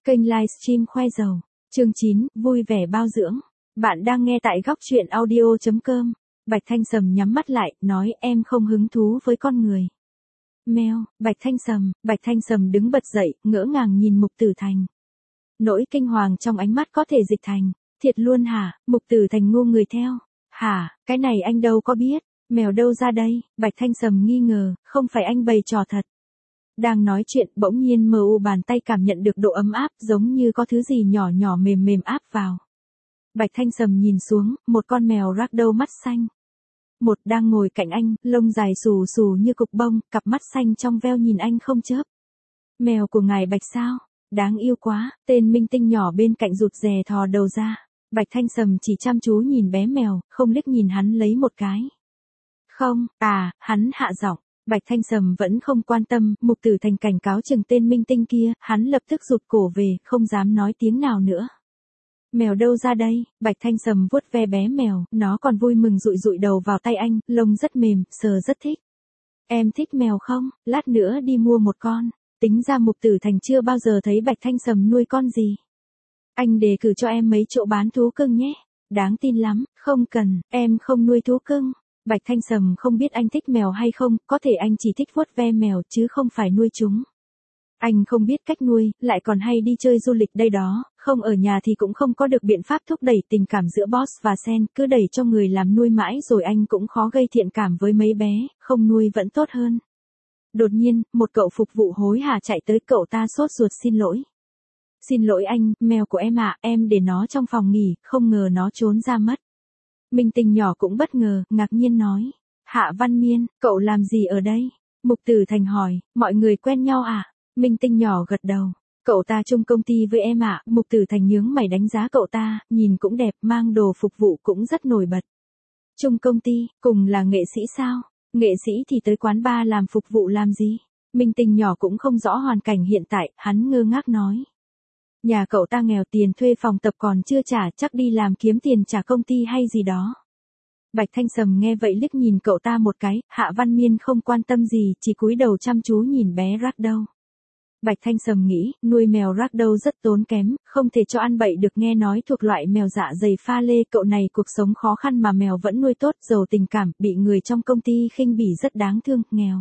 Kênh livestream khoe dầu. Chương 9, vui vẻ bao dưỡng. Bạn đang nghe tại góc truyện audio.com. Bạch Thanh Sầm nhắm mắt lại, nói em không hứng thú với con người. Mèo, Bạch Thanh Sầm đứng bật dậy, ngỡ ngàng nhìn Mục Tử Thành. Nỗi kinh hoàng trong ánh mắt có thể dịch thành, thiệt luôn hả? Mục Tử Thành ngu người theo. Hả, cái này anh đâu có biết, mèo đâu ra đây? Bạch Thanh Sầm nghi ngờ, không phải anh bày trò thật. Đang nói chuyện, bỗng nhiên bàn tay cảm nhận được độ ấm áp, giống như có thứ gì nhỏ nhỏ mềm mềm áp vào. Bạch Thanh Sầm nhìn xuống, một con mèo ragdoll mắt xanh. Một đang ngồi cạnh anh, lông dài xù xù như cục bông, cặp mắt xanh trong veo nhìn anh không chớp. Mèo của ngài Bạch sao? Đáng yêu quá, tên minh tinh nhỏ bên cạnh rụt rè thò đầu ra. Bạch Thanh Sầm chỉ chăm chú nhìn bé mèo, không liếc nhìn hắn lấy một cái. Không, hắn hạ giọng. Bạch Thanh Sầm vẫn không quan tâm, Mục Tử Thành cảnh cáo chừng tên minh tinh kia, hắn lập tức rụt cổ về, không dám nói tiếng nào nữa. Mèo đâu ra đây? Bạch Thanh Sầm vuốt ve bé mèo, nó còn vui mừng dụi dụi đầu vào tay anh, lông rất mềm, sờ rất thích. Em thích mèo không? Lát nữa đi mua một con. Tính ra Mục Tử Thành chưa bao giờ thấy Bạch Thanh Sầm nuôi con gì. Anh đề cử cho em mấy chỗ bán thú cưng nhé. Đáng tin lắm, không cần, em không nuôi thú cưng. Bạch Thanh Sầm không biết anh thích mèo hay không, có thể anh chỉ thích vuốt ve mèo chứ không phải nuôi chúng. Anh không biết cách nuôi, lại còn hay đi chơi du lịch đây đó, không ở nhà thì cũng không có được biện pháp thúc đẩy tình cảm giữa boss và Sen, cứ đẩy cho người làm nuôi mãi rồi anh cũng khó gây thiện cảm với mấy bé, không nuôi vẫn tốt hơn. Đột nhiên, một cậu phục vụ hối hả chạy tới, cậu ta sốt ruột xin lỗi. Xin lỗi anh, mèo của em ạ, em để nó trong phòng nghỉ, không ngờ nó trốn ra mất. Minh tinh nhỏ cũng bất ngờ, ngạc nhiên nói. Hạ Văn Miên, cậu làm gì ở đây? Mục Tử Thành hỏi, mọi người quen nhau à? Minh tinh nhỏ gật đầu. Cậu ta chung công ty với em ạ. Mục Tử Thành nhướng mày đánh giá cậu ta, nhìn cũng đẹp, mang đồ phục vụ cũng rất nổi bật. Chung công ty, cùng là nghệ sĩ sao? Nghệ sĩ thì tới quán bar làm phục vụ làm gì? Minh tinh nhỏ cũng không rõ hoàn cảnh hiện tại, hắn ngơ ngác nói. Nhà cậu ta nghèo, tiền thuê phòng tập còn chưa trả, chắc đi làm kiếm tiền trả công ty hay gì đó. Bạch Thanh Sầm nghe vậy liếc nhìn cậu ta một cái, Hạ Văn Miên không quan tâm gì, chỉ cúi đầu chăm chú nhìn bé ragdoll. Bạch Thanh Sầm nghĩ, nuôi mèo ragdoll rất tốn kém, không thể cho ăn bậy được, nghe nói thuộc loại mèo dạ dày pha lê, cậu này cuộc sống khó khăn mà mèo vẫn nuôi tốt, giàu tình cảm, bị người trong công ty khinh bỉ rất đáng thương, nghèo.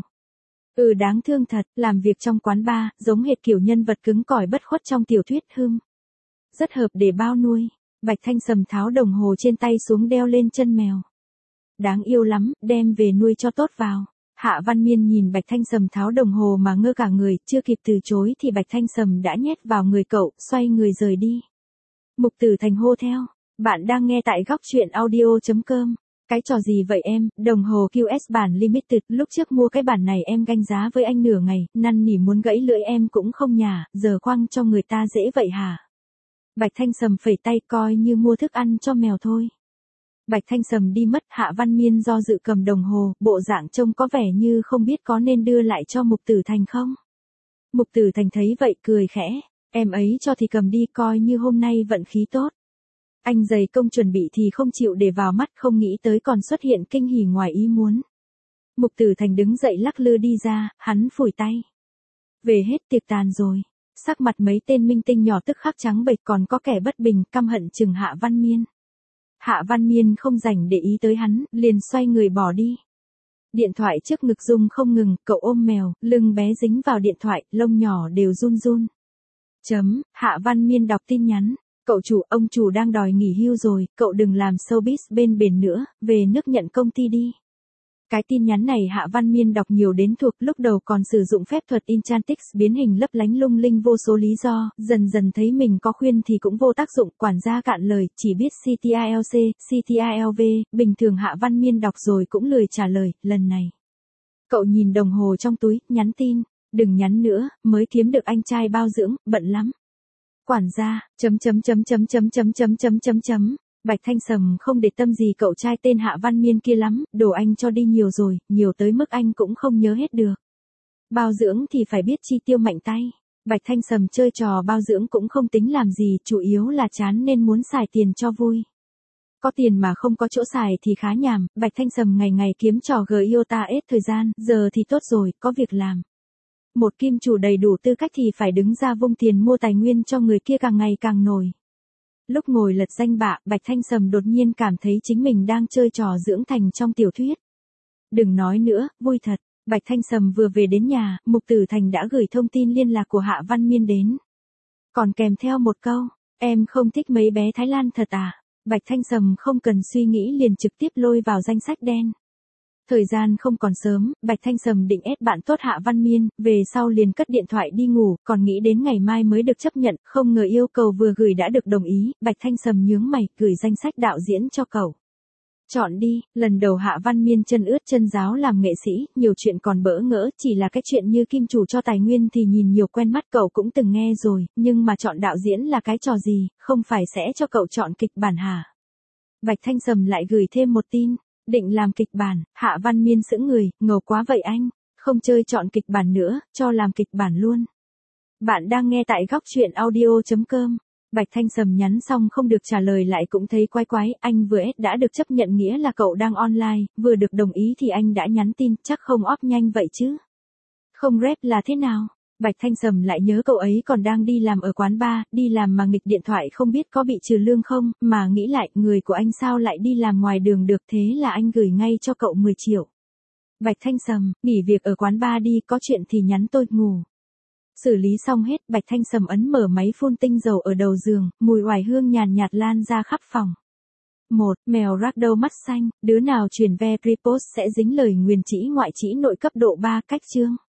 Đáng thương thật, làm việc trong quán bar, giống hệt kiểu nhân vật cứng cỏi bất khuất trong tiểu thuyết, rất hợp để bao nuôi. Bạch Thanh Sầm tháo đồng hồ trên tay xuống đeo lên chân mèo. Đáng yêu lắm, đem về nuôi cho tốt vào. Hạ Văn Miên nhìn Bạch Thanh Sầm tháo đồng hồ mà ngơ cả người, chưa kịp từ chối thì Bạch Thanh Sầm đã nhét vào người cậu, xoay người rời đi. Mục Tử Thành hô theo. Bạn đang nghe tại góc truyện audio.com. Cái trò gì vậy em? Đồng hồ QS bản limited, lúc trước mua cái bản này em ganh giá với anh nửa ngày, năn nỉ muốn gãy lưỡi em cũng không nhả, giờ quăng cho người ta dễ vậy hả? Bạch Thanh Sầm phẩy tay, coi như mua thức ăn cho mèo thôi. Bạch Thanh Sầm đi mất, Hạ Văn Miên do dự cầm đồng hồ, bộ dạng trông có vẻ như không biết có nên đưa lại cho Mục Tử Thành không. Mục Tử Thành thấy vậy cười khẽ, em ấy cho thì cầm đi, coi như hôm nay vận khí tốt. Anh dày công chuẩn bị thì không chịu để vào mắt, không nghĩ tới còn xuất hiện kinh hỉ ngoài ý muốn. Mục Tử Thành đứng dậy lắc lư đi ra, hắn phủi tay. Về hết, tiệc tàn rồi. Sắc mặt mấy tên minh tinh nhỏ tức khắc trắng bệch, còn có kẻ bất bình, căm hận chừng Hạ Văn Miên. Hạ Văn Miên không rảnh để ý tới hắn, liền xoay người bỏ đi. Điện thoại trước ngực rung không ngừng, cậu ôm mèo, lưng bé dính vào điện thoại, lông nhỏ đều run run. Hạ Văn Miên đọc tin nhắn. Cậu chủ, ông chủ đang đòi nghỉ hưu rồi, cậu đừng làm showbiz bên bển nữa, về nước nhận công ty đi. Cái tin nhắn này Hạ Văn Miên đọc nhiều đến thuộc, lúc đầu còn sử dụng phép thuật Enchantrix biến hình lấp lánh lung linh vô số lý do, dần dần thấy mình có khuyên thì cũng vô tác dụng, quản gia cạn lời, chỉ biết CTILC, CTILV, bình thường Hạ Văn Miên đọc rồi cũng lười trả lời, lần này. Cậu nhìn đồng hồ trong túi, nhắn tin, đừng nhắn nữa, mới kiếm được anh trai bao dưỡng, bận lắm. Quản gia, Bạch Thanh Sầm không để tâm gì cậu trai tên Hạ Văn Miên kia lắm, đồ anh cho đi nhiều rồi, nhiều tới mức anh cũng không nhớ hết được. Bao dưỡng thì phải biết chi tiêu mạnh tay. Bạch Thanh Sầm chơi trò bao dưỡng cũng không tính làm gì, chủ yếu là chán nên muốn xài tiền cho vui. Có tiền mà không có chỗ xài thì khá nhàm, Bạch Thanh Sầm ngày ngày kiếm trò Giota hết thời gian, giờ thì tốt rồi, có việc làm. Một kim chủ đầy đủ tư cách thì phải đứng ra vung tiền mua tài nguyên cho người kia càng ngày càng nổi. Lúc ngồi lật danh bạ, Bạch Thanh Sầm đột nhiên cảm thấy chính mình đang chơi trò dưỡng thành trong tiểu thuyết. Đừng nói nữa, vui thật. Bạch Thanh Sầm vừa về đến nhà, Mục Tử Thành đã gửi thông tin liên lạc của Hạ Văn Miên đến. Còn kèm theo một câu, em không thích mấy bé Thái Lan thật à? Bạch Thanh Sầm không cần suy nghĩ liền trực tiếp lôi vào danh sách đen. Thời gian không còn sớm, Bạch Thanh Sầm định ép bạn tốt Hạ Văn Miên, về sau liền cất điện thoại đi ngủ, còn nghĩ đến ngày mai mới được chấp nhận, không ngờ yêu cầu vừa gửi đã được đồng ý, Bạch Thanh Sầm nhướng mày, gửi danh sách đạo diễn cho cậu. Chọn đi, lần đầu Hạ Văn Miên chân ướt chân ráo làm nghệ sĩ, nhiều chuyện còn bỡ ngỡ, chỉ là cái chuyện như kim chủ cho tài nguyên thì nhìn nhiều quen mắt cậu cũng từng nghe rồi, nhưng mà chọn đạo diễn là cái trò gì, không phải sẽ cho cậu chọn kịch bản hả? Bạch Thanh Sầm lại gửi thêm một tin, định làm kịch bản, Hạ Văn Miên sững người, ngầu quá vậy anh, không chơi chọn kịch bản nữa, cho làm kịch bản luôn. Bạn đang nghe tại góc truyện audio.com. Bạch Thanh Sầm nhắn xong không được trả lời lại cũng thấy quái quái, anh vừa đã được chấp nhận nghĩa là cậu đang online, vừa được đồng ý thì anh đã nhắn tin, chắc không off nhanh vậy chứ. Không rep là thế nào? Bạch Thanh Sầm lại nhớ cậu ấy còn đang đi làm ở quán bar, đi làm mà nghịch điện thoại không biết có bị trừ lương không, mà nghĩ lại, người của anh sao lại đi làm ngoài đường được, thế là anh gửi ngay cho cậu 10 triệu. Bạch Thanh Sầm, nghỉ việc ở quán bar đi, có chuyện thì nhắn tôi, ngủ. Xử lý xong hết, Bạch Thanh Sầm ấn mở máy phun tinh dầu ở đầu giường, mùi oải hương nhàn nhạt lan ra khắp phòng. Mèo ragdoll mắt xanh, đứa nào truyền ve repost sẽ dính lời nguyền chỉ ngoại chỉ nội cấp độ 3, cách chương.